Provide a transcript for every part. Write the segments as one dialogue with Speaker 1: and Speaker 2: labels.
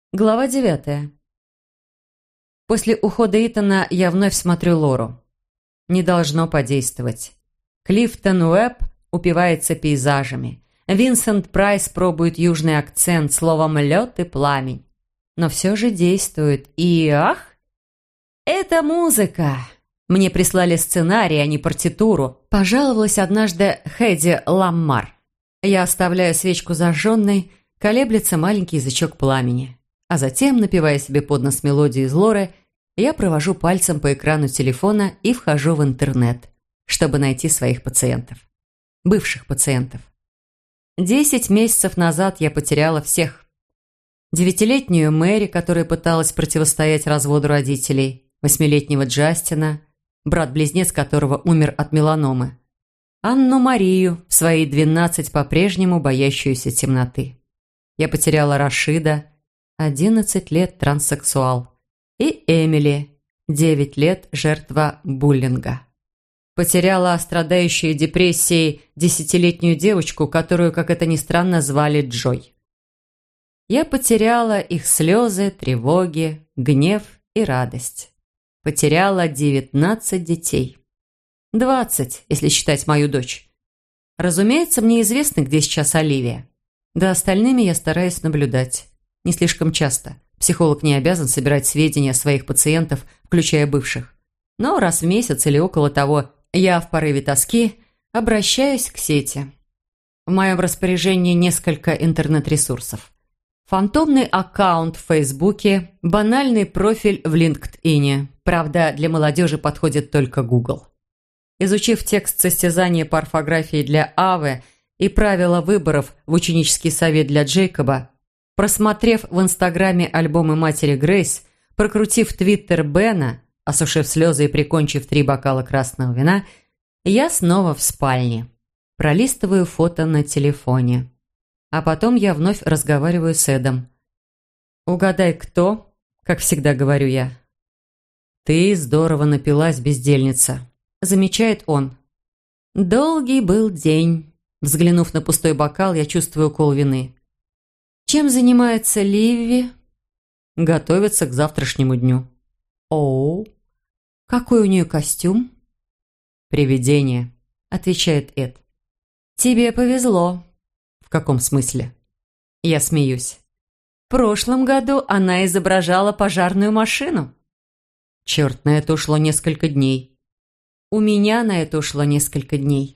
Speaker 1: Глава 9. После ухода Итана я вновь смотрю Лору. Не должно подействовать. Клифтон Уэбб упивается пейзажами. Винсент Прайс пробует южный акцент, словом «лед» и «пламень». Но все же действует. И ах! Это музыка! Мне прислали сценарий, а не партитуру. Пожаловалась однажды Хэдди Ламмар. Я оставляю свечку зажженной, колеблется маленький язычок пламени. А затем, напевая себе под нос мелодию из Лоры, я провожу пальцем по экрану телефона и вхожу в интернет, чтобы найти своих пациентов. Бывших пациентов. 10 месяцев назад я потеряла всех. 9-летнюю Мэри, которая пыталась противостоять разводу родителей, 8-летнего Джастина, брат-близнец которого умер от меланомы, Анну Марию, в свои 12 по-прежнему боящуюся темноты. Я потеряла Рашида, 11 лет транссексуал, и Эмили, 9 лет жертва буллинга. Потеряла страдающую депрессией 10-летнюю девочку, которую, как это ни странно, звали Джой. Я потеряла их слезы, тревоги, гнев и радость. Потеряла 19 детей. 20, если считать мою дочь. Разумеется, мне известно, где сейчас Оливия. Да остальными я стараюсь наблюдать. Не слишком часто. Психолог не обязан собирать сведения о своих пациентах, включая бывших. Но раз в месяц или около того я в порыве тоски обращаюсь к сети. В моем распоряжении несколько интернет-ресурсов. Фантомный аккаунт в Фейсбуке, банальный профиль в LinkedIn. Правда, для молодежи подходит только Google. Изучив текст состязания по орфографии для Авы и правила выборов в ученический совет для Джейкоба, просмотрев в Инстаграме альбомы матери Грейс, прокрутив твиттер Бена, осушив слезы и прикончив 3 бокала красного вина, я снова в спальне. Пролистываю фото на телефоне. А потом я вновь разговариваю с Эдом. «Угадай, кто?» – как всегда говорю я. «Ты здорово напилась, бездельница», – замечает он. «Долгий был день». Взглянув на пустой бокал, я чувствую укол вины. «Чем занимается Ливи?» «Готовится к завтрашнему дню». «Оу, какой у нее костюм?» «Привидение», – отвечает Эд. «Тебе повезло». «В каком смысле?» Я смеюсь. «В прошлом году она изображала пожарную машину». «Черт, на это ушло несколько дней». «У меня на это ушло несколько дней».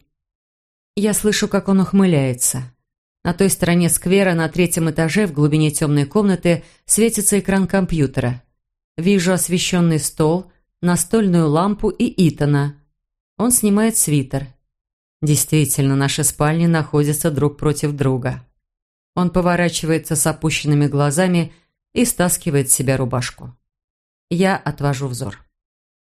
Speaker 1: Я слышу, как он ухмыляется. На той стороне сквера, на 3-м этаже, в глубине темной комнаты, светится экран компьютера. Вижу освещенный стол, настольную лампу и Итана. Он снимает свитер. Действительно, наши спальни находятся друг против друга. Он поворачивается с опущенными глазами и стаскивает с себя рубашку. Я отвожу взор.